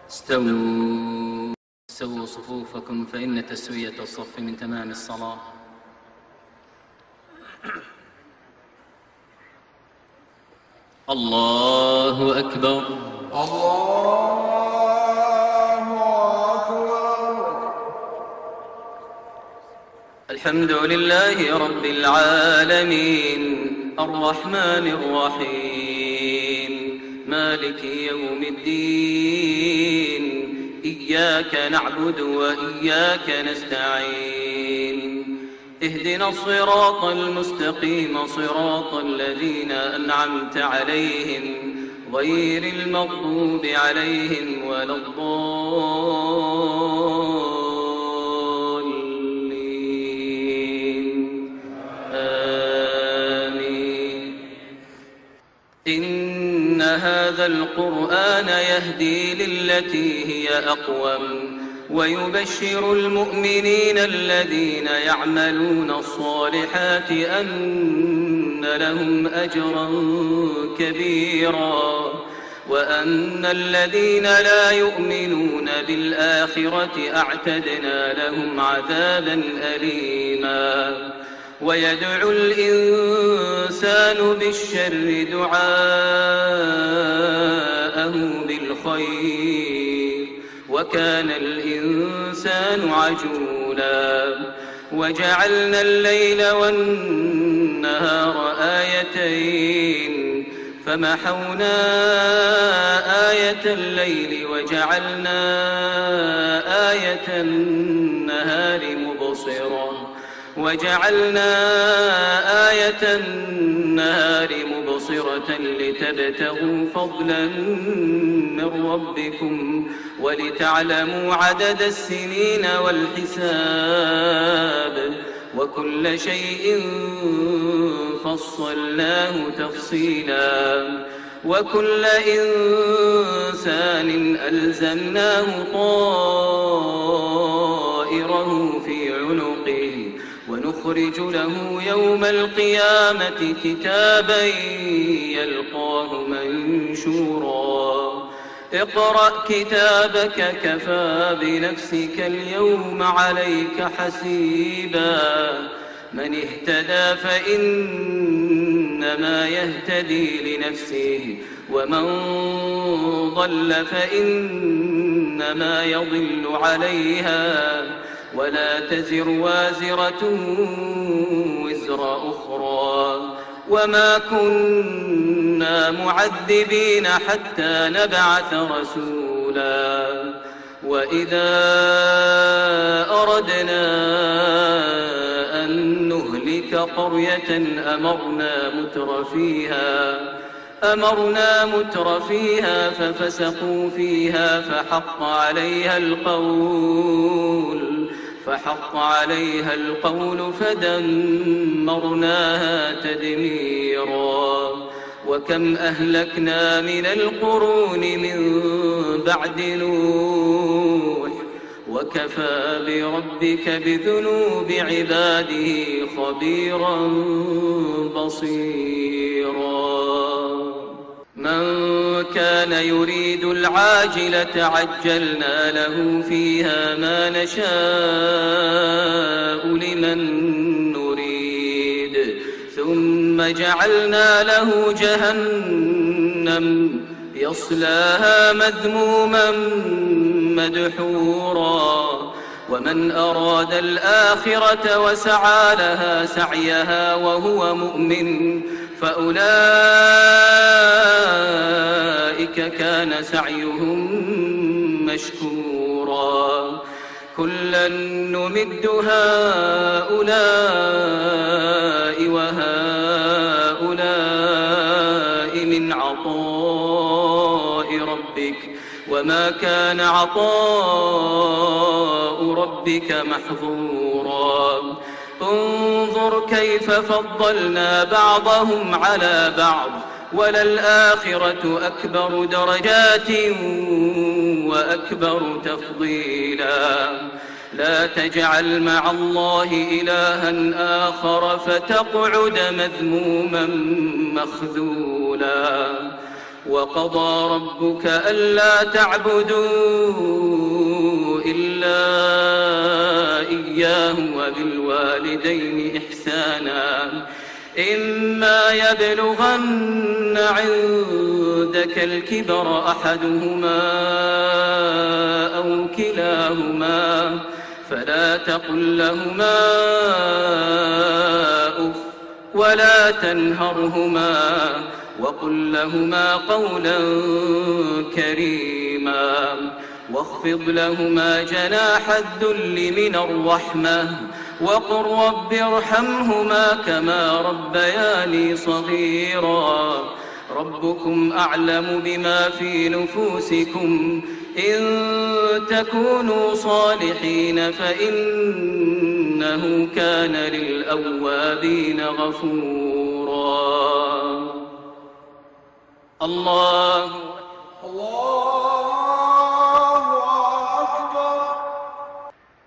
استووا صفوفكم فإن تسوية الصف من تمام الصلاة. الله أكبر. الله أكبر. الحمد لله رب العالمين الرحمن الرحيم مالك يوم الدين إياك نعبد وإياك نستعين اهدنا الصراط المستقيم صراط الذين أنعمت عليهم غير المغضوب عليهم ولا الضالين آمين. إن هذا القرآن يهدي للتي هي أقوم ويبشر المؤمنين الذين يعملون الصالحات أن لهم أجرا كبيرا وأن الذين لا يؤمنون بالآخرة أعتدنا لهم عذابا أليما. ويدعو الإنسان بالشر دعاءه بالخير وكان الإنسان عجولا. وجعلنا الليل والنهار آيتين فمحونا آية الليل وجعلنا آية النهار مبصرة لتبتغوا فضلا من ربكم ولتعلموا عدد السنين والحساب وكل شيء فصلناه تفصيلا. وكل إنسان ألزمناه طائره في عنقه ونخرج له يوم القيامة كتابا يلقاه منشورا. اقرأ كتابك كفى بنفسك اليوم عليك حسيبا. من اهتدى فإنما يهتدي لنفسه ومن ضل فإنما يضل عليها ولا تزر وازرة وزر أخرى وما كنا معذبين حتى نبعث رسولا. وإذا أردنا أن نهلك قرية أمرنا متر فيها ففسقوا فيها فحق عليها القول فدمرناها تدميرا. وكم أهلكنا من القرون من بعد نوح وكفى بربك بذنوب عباده خبيرا بصيرا. من كان يريد العاجلة عجلنا له فيها ما نشاء لمن نريد ثم جعلنا له جهنم يصلاها مذموما مدحورا. ومن أراد الآخرة وسعى لها سعيها وهو مؤمن فأولئك كان سعيهم مشكورا. كلا نمد هؤلاء وهؤلاء من عطاء ربك وما كان عطاء ربك محظورا. انظر كيف فضلنا بعضهم على بعض وللآخرة أكبر درجات وأكبر تفضيلا. لا تجعل مع الله إلها آخر فتقعد مذموما مخذولا. وقضى ربك ألا تعبدوا إلا إياه وبالوالدين إحسانا إما يبلغن عندك الكبر أحدهما أو كلاهما فلا تقل لهما أف ولا تنهرهما وقل لهما قولا كريما واخفض لهما جناح الذل من الرحمة وقل رب ارحمهما كما ربياني صغيرا ربكم أعلم بما في نفوسكم إن تكونوا صالحين فإنه كان للأوابين غفورا. الله